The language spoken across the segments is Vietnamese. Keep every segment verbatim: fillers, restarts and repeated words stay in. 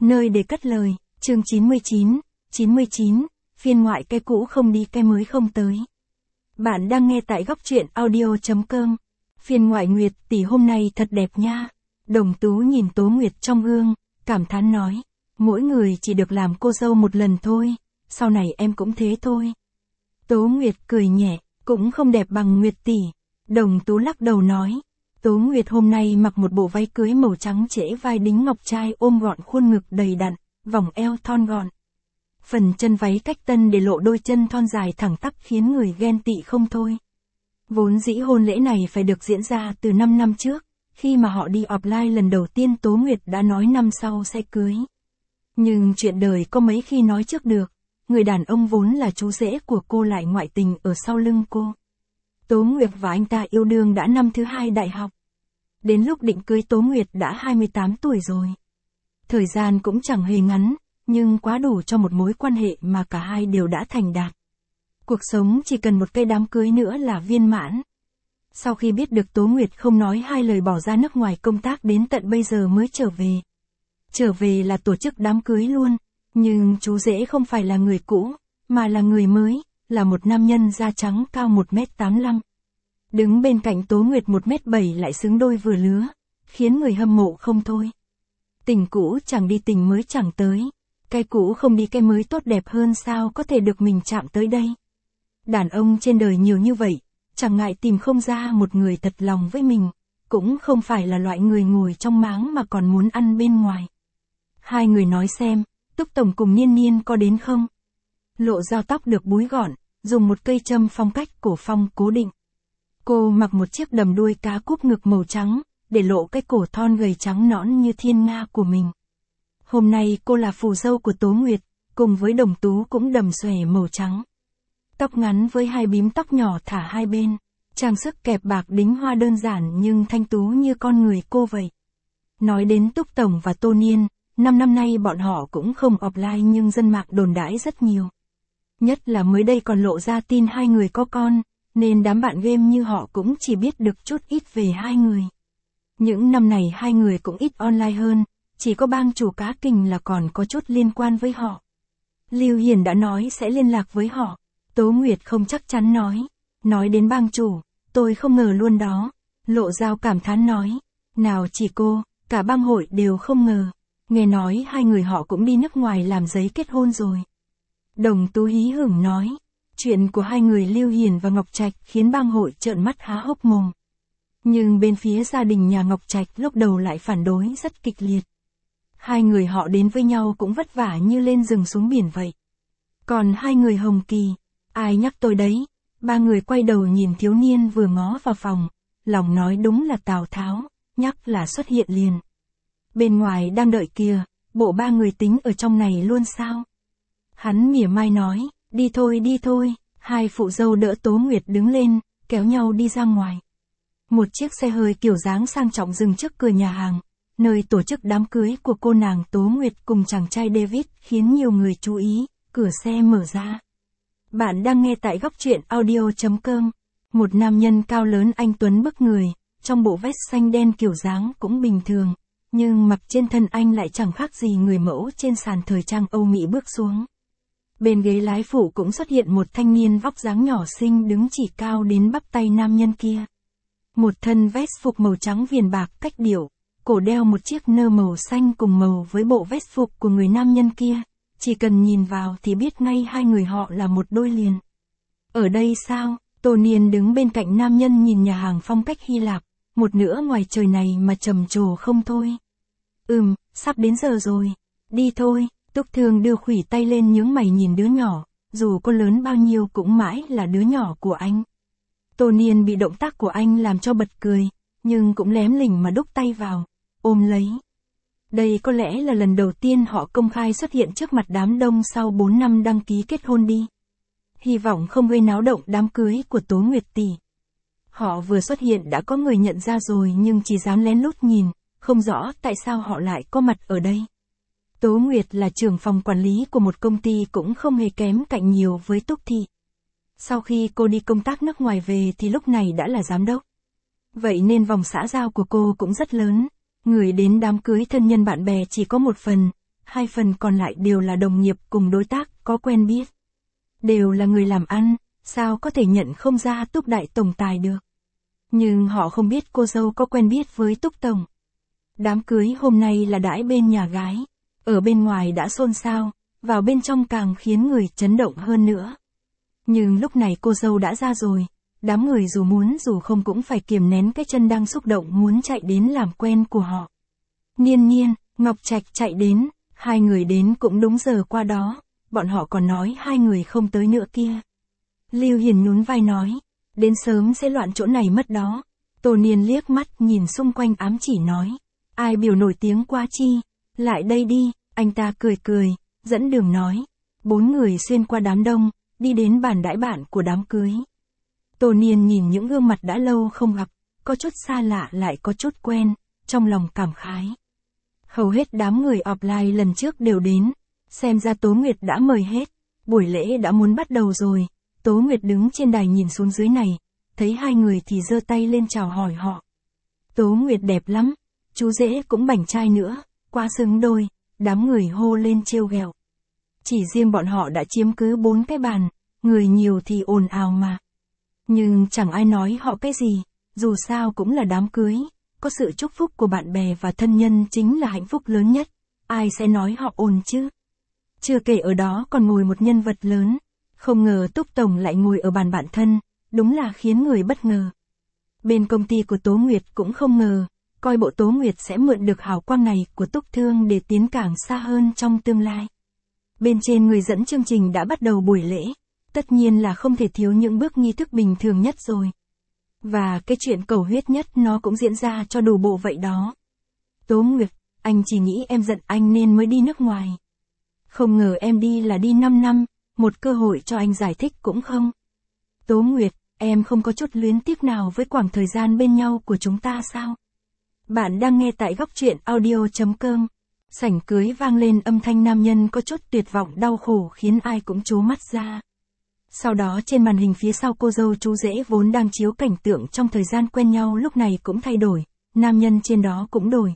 Nơi để cất lời, chương chín mươi chín, chín mươi chín, phiên ngoại cái cũ không đi cái mới không tới. Bạn đang nghe tại góc truyện audio chấm com. Phiên ngoại Nguyệt tỷ hôm nay thật đẹp nha. Đồng Tú nhìn Tố Nguyệt trong gương, cảm thán nói, mỗi người chỉ được làm cô dâu một lần thôi, sau này em cũng thế thôi. Tố Nguyệt cười nhẹ, cũng không đẹp bằng Nguyệt tỷ. Đồng Tú lắc đầu nói, Tố Nguyệt hôm nay mặc một bộ váy cưới màu trắng trễ vai đính ngọc trai ôm gọn khuôn ngực đầy đặn, vòng eo thon gọn. Phần chân váy cách tân để lộ đôi chân thon dài thẳng tắp khiến người ghen tị không thôi. Vốn dĩ hôn lễ này phải được diễn ra từ năm năm trước, khi mà họ đi offline lần đầu tiên Tố Nguyệt đã nói năm sau sẽ cưới. Nhưng chuyện đời có mấy khi nói trước được, người đàn ông vốn là chú rể của cô lại ngoại tình ở sau lưng cô. Tố Nguyệt và anh ta yêu đương đã năm thứ hai đại học. Đến lúc định cưới Tố Nguyệt đã hai mươi tám tuổi rồi. Thời gian cũng chẳng hề ngắn, nhưng quá đủ cho một mối quan hệ mà cả hai đều đã thành đạt. Cuộc sống chỉ cần một cây đám cưới nữa là viên mãn. Sau khi biết được Tố Nguyệt không nói hai lời bỏ ra nước ngoài công tác đến tận bây giờ mới trở về. Trở về là tổ chức đám cưới luôn, nhưng chú rể không phải là người cũ, mà là người mới, là một nam nhân da trắng cao một mét tám mươi lăm. Đứng bên cạnh Tố Nguyệt một mét bảy lại xứng đôi vừa lứa, khiến người hâm mộ không thôi. Tình cũ chẳng đi tình mới chẳng tới, cái cũ không đi cái mới tốt đẹp hơn sao có thể được mình chạm tới đây. Đàn ông trên đời nhiều như vậy, chẳng ngại tìm không ra một người thật lòng với mình, cũng không phải là loại người ngồi trong máng mà còn muốn ăn bên ngoài. Hai người nói xem, Túc Tổng cùng Niên Niên có đến không? Lộ Dao tóc được búi gọn, dùng một cây châm phong cách cổ phong cố định. Cô mặc một chiếc đầm đuôi cá cúp ngực màu trắng, để lộ cái cổ thon gầy trắng nõn như thiên nga của mình. Hôm nay cô là phù dâu của Tố Nguyệt, cùng với Đồng Tú cũng đầm xòe màu trắng. Tóc ngắn với hai bím tóc nhỏ thả hai bên, trang sức kẹp bạc đính hoa đơn giản nhưng thanh tú như con người cô vậy. Nói đến Túc Tổng và Tô Niên, năm năm nay bọn họ cũng không offline nhưng dân mạng đồn đãi rất nhiều. Nhất là mới đây còn lộ ra tin hai người có con, nên đám bạn game như họ cũng chỉ biết được chút ít về hai người. Những năm này hai người cũng ít online hơn, chỉ có bang chủ cá kình là còn có chút liên quan với họ. Lưu Hiền đã nói sẽ liên lạc với họ, Tố Nguyệt không chắc chắn nói. Nói đến bang chủ, tôi không ngờ luôn đó. Lộ Dao cảm thán nói, nào chỉ cô, cả bang hội đều không ngờ. Nghe nói hai người họ cũng đi nước ngoài làm giấy kết hôn rồi. Đồng Tú hí hửng nói, chuyện của hai người Lưu Hiền và Ngọc Trạch khiến bang hội trợn mắt há hốc mồm. Nhưng bên phía gia đình nhà Ngọc Trạch lúc đầu lại phản đối rất kịch liệt. Hai người họ đến với nhau cũng vất vả như lên rừng xuống biển vậy. Còn hai người Hồng Kỳ, ai nhắc tôi đấy? Ba người quay đầu nhìn thiếu niên vừa ngó vào phòng, lòng nói đúng là Tào Tháo, nhắc là xuất hiện liền. Bên ngoài đang đợi kìa, bộ ba người tính ở trong này luôn sao? Hắn mỉa mai nói, đi thôi đi thôi, hai phụ dâu đỡ Tố Nguyệt đứng lên, kéo nhau đi ra ngoài. Một chiếc xe hơi kiểu dáng sang trọng dừng trước cửa nhà hàng, nơi tổ chức đám cưới của cô nàng Tố Nguyệt cùng chàng trai David khiến nhiều người chú ý, cửa xe mở ra. Bạn đang nghe tại góc truyện audio chấm com. Một nam nhân cao lớn anh tuấn bức người, trong bộ vest xanh đen kiểu dáng cũng bình thường, nhưng mặc trên thân anh lại chẳng khác gì người mẫu trên sàn thời trang Âu Mỹ bước xuống. Bên ghế lái phụ cũng xuất hiện một thanh niên vóc dáng nhỏ xinh đứng chỉ cao đến bắp tay nam nhân kia. Một thân vest phục màu trắng viền bạc cách điệu, cổ đeo một chiếc nơ màu xanh cùng màu với bộ vest phục của người nam nhân kia. Chỉ cần nhìn vào thì biết ngay hai người họ là một đôi liền. Ở đây sao? Tô Niên đứng bên cạnh nam nhân nhìn nhà hàng phong cách Hy Lạp, một nửa ngoài trời này mà trầm trồ không thôi. Ừm, sắp đến giờ rồi. Đi thôi. Túc Thương đưa khuỷu tay lên nhướng mày nhìn đứa nhỏ, dù có lớn bao nhiêu cũng mãi là đứa nhỏ của anh. Tô Niên bị động tác của anh làm cho bật cười, nhưng cũng lém lỉnh mà đúc tay vào, ôm lấy. Đây có lẽ là lần đầu tiên họ công khai xuất hiện trước mặt đám đông sau bốn năm đăng ký kết hôn đi. Hy vọng không gây náo động đám cưới của Tố Nguyệt tỷ. Họ vừa xuất hiện đã có người nhận ra rồi nhưng chỉ dám lén lút nhìn, không rõ tại sao họ lại có mặt ở đây. Tố Nguyệt là trưởng phòng quản lý của một công ty cũng không hề kém cạnh nhiều với Túc Thị. Sau khi cô đi công tác nước ngoài về thì lúc này đã là giám đốc. Vậy nên vòng xã giao của cô cũng rất lớn. Người đến đám cưới thân nhân bạn bè chỉ có một phần, hai phần còn lại đều là đồng nghiệp cùng đối tác có quen biết. Đều là người làm ăn, sao có thể nhận không ra Túc đại tổng tài được. Nhưng họ không biết cô dâu có quen biết với Túc tổng. Đám cưới hôm nay là đãi bên nhà gái, ở bên ngoài đã xôn xao, vào bên trong càng khiến người chấn động hơn nữa. Nhưng lúc này cô dâu đã ra rồi, đám người dù muốn dù không cũng phải kiềm nén cái chân đang xúc động muốn chạy đến làm quen của họ. Niên Niên, Ngọc Trạch chạy đến, hai người đến cũng đúng giờ qua đó, bọn họ còn nói hai người không tới nữa kia. Lưu Hiền nhún vai nói, đến sớm sẽ loạn chỗ này mất đó. Tô Niên liếc mắt nhìn xung quanh ám chỉ nói, ai biểu nổi tiếng quá chi, lại đây đi, anh ta cười cười, dẫn đường nói. Bốn người xuyên qua đám đông, đi đến bàn đãi bạn của đám cưới. Tô Niên nhìn những gương mặt đã lâu không gặp, có chút xa lạ lại có chút quen, trong lòng cảm khái. Hầu hết đám người offline lần trước đều đến, xem ra Tố Nguyệt đã mời hết, buổi lễ đã muốn bắt đầu rồi. Tố Nguyệt đứng trên đài nhìn xuống dưới này, thấy hai người thì giơ tay lên chào hỏi họ. Tố Nguyệt đẹp lắm, chú rể cũng bảnh trai nữa, quá xứng đôi, đám người hô lên trêu ghẹo. Chỉ riêng bọn họ đã chiếm cứ bốn cái bàn, người nhiều thì ồn ào mà. Nhưng chẳng ai nói họ cái gì, dù sao cũng là đám cưới, có sự chúc phúc của bạn bè và thân nhân chính là hạnh phúc lớn nhất, ai sẽ nói họ ồn chứ. Chưa kể ở đó còn ngồi một nhân vật lớn, không ngờ Túc tổng lại ngồi ở bàn bạn thân, đúng là khiến người bất ngờ. Bên công ty của Tố Nguyệt cũng không ngờ, coi bộ Tố Nguyệt sẽ mượn được hào quang này của Túc Thương để tiến càng xa hơn trong tương lai. Bên trên người dẫn chương trình đã bắt đầu buổi lễ, tất nhiên là không thể thiếu những bước nghi thức bình thường nhất rồi. Và cái chuyện cầu huyết nhất nó cũng diễn ra cho đủ bộ vậy đó. Tố Nguyệt, anh chỉ nghĩ em giận anh nên mới đi nước ngoài. Không ngờ em đi là đi năm năm, một cơ hội cho anh giải thích cũng không. Tố Nguyệt, em không có chút luyến tiếc nào với khoảng thời gian bên nhau của chúng ta sao? Bạn đang nghe tại góc truyện audio chấm com. Sảnh cưới vang lên âm thanh nam nhân có chút tuyệt vọng đau khổ khiến ai cũng trố mắt ra. Sau đó trên màn hình phía sau cô dâu chú rể vốn đang chiếu cảnh tượng trong thời gian quen nhau lúc này cũng thay đổi, nam nhân trên đó cũng đổi.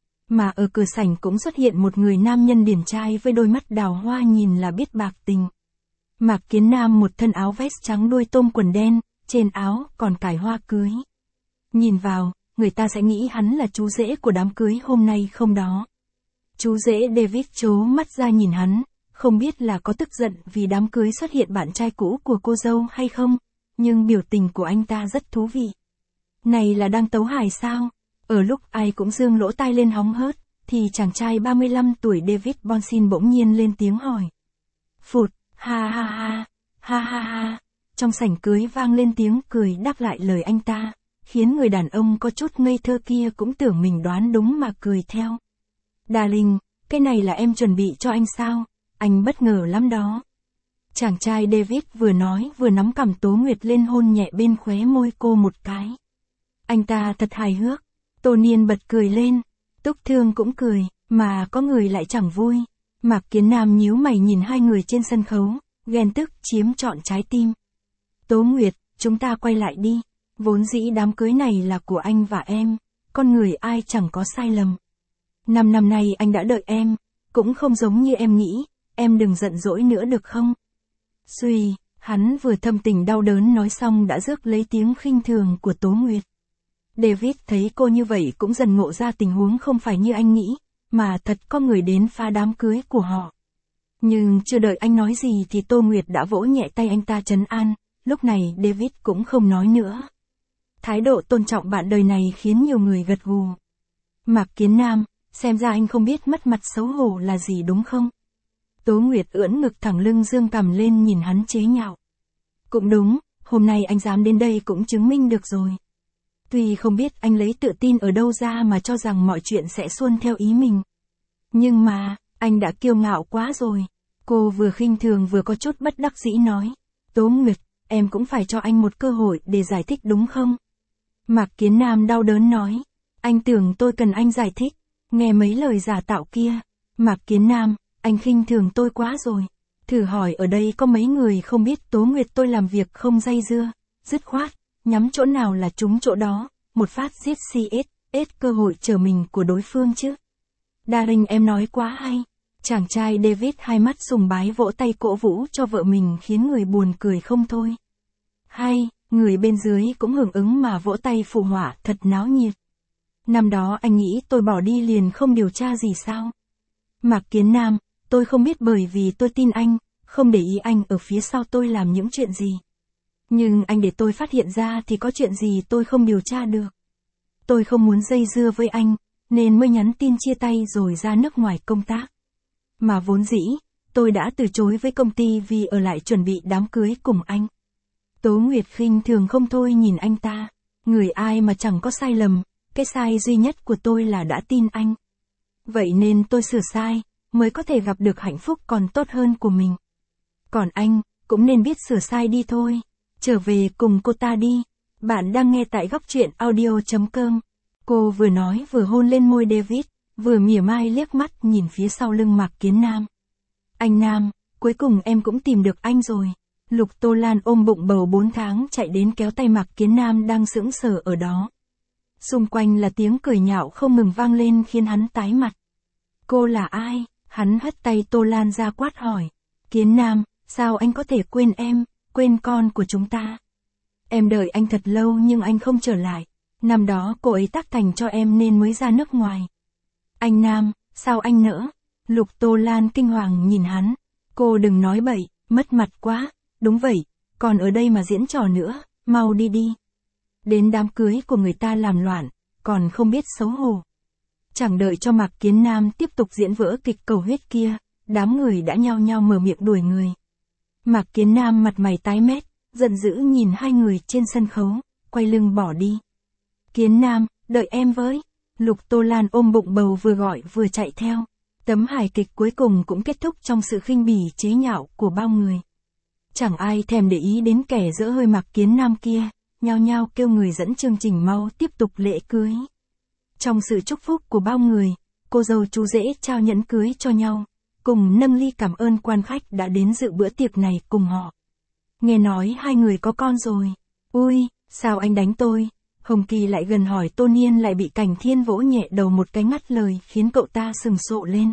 Mà ở cửa sảnh cũng xuất hiện một người nam nhân điển trai với đôi mắt đào hoa nhìn là biết bạc tình. Mạc Kiến Nam một thân áo vest trắng đuôi tôm quần đen, trên áo còn cài hoa cưới. Nhìn vào, người ta sẽ nghĩ hắn là chú rể của đám cưới hôm nay không đó. Chú rể David trố mắt ra nhìn hắn, không biết là có tức giận vì đám cưới xuất hiện bạn trai cũ của cô dâu hay không, nhưng biểu tình của anh ta rất thú vị. Này là đang tấu hài sao? Ở lúc ai cũng dương lỗ tai lên hóng hớt, thì chàng trai ba mươi lăm tuổi David Bonsin bỗng nhiên lên tiếng hỏi. Phụt, ha ha ha, ha ha ha, trong sảnh cưới vang lên tiếng cười đáp lại lời anh ta, khiến người đàn ông có chút ngây thơ kia cũng tưởng mình đoán đúng mà cười theo. Darling, cái này là em chuẩn bị cho anh sao? Anh bất ngờ lắm đó. Chàng trai David vừa nói vừa nắm cằm Tố Nguyệt lên hôn nhẹ bên khóe môi cô một cái. Anh ta thật hài hước. Tô Niên bật cười lên. Túc Thương cũng cười, mà có người lại chẳng vui. Mạc Kiến Nam nhíu mày nhìn hai người trên sân khấu, ghen tức chiếm trọn trái tim. Tố Nguyệt, chúng ta quay lại đi. Vốn dĩ đám cưới này là của anh và em, con người ai chẳng có sai lầm. Năm năm nay anh đã đợi em, cũng không giống như em nghĩ, em đừng giận dỗi nữa được không? Suy, hắn vừa thâm tình đau đớn nói xong đã rước lấy tiếng khinh thường của Tố Nguyệt. David thấy cô như vậy cũng dần ngộ ra tình huống không phải như anh nghĩ, mà thật có người đến phá đám cưới của họ. Nhưng chưa đợi anh nói gì thì Tô Nguyệt đã vỗ nhẹ tay anh ta trấn an, lúc này David cũng không nói nữa. Thái độ tôn trọng bạn đời này khiến nhiều người gật gù. Mạc Kiến Nam, xem ra anh không biết mất mặt xấu hổ là gì đúng không? Tố Nguyệt ưỡn ngực thẳng lưng dương cằm lên nhìn hắn chế nhạo. Cũng đúng, hôm nay anh dám đến đây cũng chứng minh được rồi. Tuy không biết anh lấy tự tin ở đâu ra mà cho rằng mọi chuyện sẽ xuân theo ý mình. Nhưng mà, anh đã kiêu ngạo quá rồi. Cô vừa khinh thường vừa có chút bất đắc dĩ nói. Tố Nguyệt, em cũng phải cho anh một cơ hội để giải thích đúng không? Mạc Kiến Nam đau đớn nói. Anh tưởng tôi cần anh giải thích. Nghe mấy lời giả tạo kia. Mạc Kiến Nam, anh khinh thường tôi quá rồi. Thử hỏi ở đây có mấy người không biết Tố Nguyệt tôi làm việc không dây dưa, dứt khoát, nhắm chỗ nào là trúng chỗ đó, một phát giết xê ét, ét cơ hội trở mình của đối phương chứ. Darling em nói quá hay. Chàng trai David hai mắt sùng bái vỗ tay cổ vũ cho vợ mình khiến người buồn cười không thôi. Hay, người bên dưới cũng hưởng ứng mà vỗ tay phụ họa thật náo nhiệt. Năm đó anh nghĩ tôi bỏ đi liền không điều tra gì sao? Mạc Kiến Nam, tôi không biết bởi vì tôi tin anh, không để ý anh ở phía sau tôi làm những chuyện gì. Nhưng anh để tôi phát hiện ra thì có chuyện gì tôi không điều tra được. Tôi không muốn dây dưa với anh, nên mới nhắn tin chia tay rồi ra nước ngoài công tác. Mà vốn dĩ, tôi đã từ chối với công ty vì ở lại chuẩn bị đám cưới cùng anh. Tố Nguyệt khinh thường không thôi nhìn anh ta. Người ai mà chẳng có sai lầm, cái sai duy nhất của tôi là đã tin anh. Vậy nên tôi sửa sai, mới có thể gặp được hạnh phúc còn tốt hơn của mình. Còn anh, cũng nên biết sửa sai đi thôi. Trở về cùng cô ta đi. Bạn đang nghe tại góc truyện audio chấm com. Cô vừa nói vừa hôn lên môi David, vừa mỉa mai liếc mắt nhìn phía sau lưng Mạc Kiến Nam. Anh Nam, cuối cùng em cũng tìm được anh rồi. Lục Tô Lan ôm bụng bầu bốn tháng chạy đến kéo tay Mạc Kiến Nam đang sững sờ ở đó. Xung quanh là tiếng cười nhạo không ngừng vang lên khiến hắn tái mặt. Cô là ai? Hắn hất tay Tô Lan ra quát hỏi. Kiến Nam, sao anh có thể quên em, quên con của chúng ta? Em đợi anh thật lâu nhưng anh không trở lại. Năm đó cô ấy tác thành cho em nên mới ra nước ngoài. Anh Nam, sao anh nỡ? Lục Tô Lan kinh hoàng nhìn hắn. Cô đừng nói bậy, mất mặt quá. Đúng vậy, còn ở đây mà diễn trò nữa, mau đi đi. Đến đám cưới của người ta làm loạn, còn không biết xấu hổ. Chẳng đợi cho Mạc Kiến Nam tiếp tục diễn vở kịch cầu huyết kia, đám người đã nhao nhao mở miệng đuổi người. Mạc Kiến Nam mặt mày tái mét, giận dữ nhìn hai người trên sân khấu, quay lưng bỏ đi. Kiến Nam, đợi em với. Lục Tô Lan ôm bụng bầu vừa gọi vừa chạy theo. Tấm hài kịch cuối cùng cũng kết thúc trong sự khinh bỉ chế nhạo của bao người. Chẳng ai thèm để ý đến kẻ dỡ hơi Mạc Kiến Nam kia, nhao nhao kêu người dẫn chương trình mau tiếp tục lễ cưới. Trong sự chúc phúc của bao người, cô dâu chú rể trao nhẫn cưới cho nhau, cùng nâng ly cảm ơn quan khách đã đến dự bữa tiệc này cùng họ. Nghe nói hai người có con rồi. Ui, sao anh đánh tôi? Hồng Kỳ lại gần hỏi Tô Niên lại bị Cảnh Thiên vỗ nhẹ đầu một cái ngắt lời khiến cậu ta sừng sộ lên.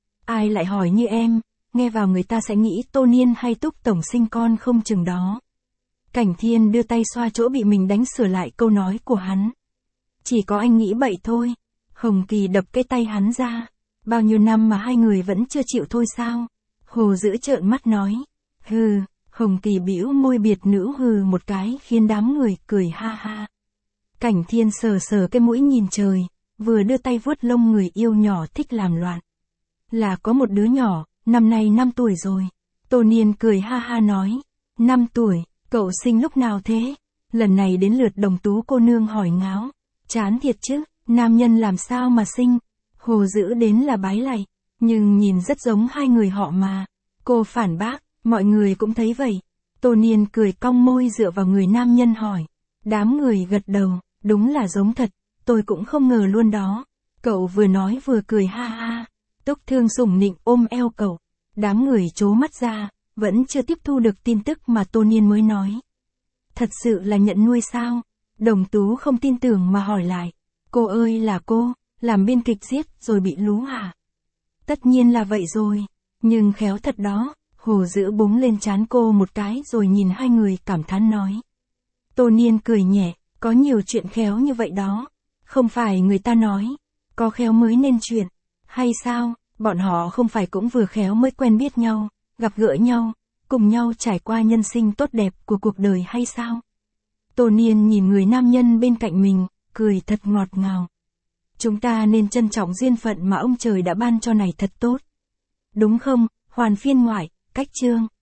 Ai lại hỏi như em, nghe vào người ta sẽ nghĩ Tô Niên hay Túc Tổng sinh con không chừng đó. Cảnh Thiên đưa tay xoa chỗ bị mình đánh sửa lại câu nói của hắn. Chỉ có anh nghĩ bậy thôi. Hồng Kỳ đập cái tay hắn ra. Bao nhiêu năm mà hai người vẫn chưa chịu thôi sao? Hồ Dữ trợn mắt nói. Hừ, Hồng Kỳ bĩu môi biệt nữ hừ một cái khiến đám người cười ha ha. Cảnh Thiên sờ sờ cái mũi nhìn trời, vừa đưa tay vuốt lông người yêu nhỏ thích làm loạn. Là có một đứa nhỏ, năm nay năm tuổi rồi. Tô Niên cười ha ha nói. Năm tuổi, cậu sinh lúc nào thế? Lần này đến lượt Đồng Tú cô nương hỏi ngáo. Chán thiệt chứ, nam nhân làm sao mà sinh? Hồ Dữ đến là bái lạy, nhưng nhìn rất giống hai người họ mà. Cô phản bác, mọi người cũng thấy vậy. Tô Niên cười cong môi dựa vào người nam nhân hỏi. Đám người gật đầu, đúng là giống thật, tôi cũng không ngờ luôn đó. Cậu vừa nói vừa cười ha ha. Túc Thương sủng nịnh ôm eo cậu. Đám người trố mắt ra, vẫn chưa tiếp thu được tin tức mà Tô Niên mới nói. Thật sự là nhận nuôi sao? Đồng Tú không tin tưởng mà hỏi lại. Cô ơi là cô, làm biên kịch giết rồi bị lú hả? Tất nhiên là vậy rồi, nhưng khéo thật đó. Hồ Dữ búng lên trán cô một cái rồi nhìn hai người cảm thán nói. Tô Niên cười nhẹ, có nhiều chuyện khéo như vậy đó. Không phải người ta nói, có khéo mới nên chuyện. Hay sao, bọn họ không phải cũng vừa khéo mới quen biết nhau, gặp gỡ nhau, cùng nhau trải qua nhân sinh tốt đẹp của cuộc đời hay sao? Tô Niên nhìn người nam nhân bên cạnh mình, cười thật ngọt ngào. Chúng ta nên trân trọng duyên phận mà ông trời đã ban cho này thật tốt. Đúng không, hoàn phiên ngoại, cách chương.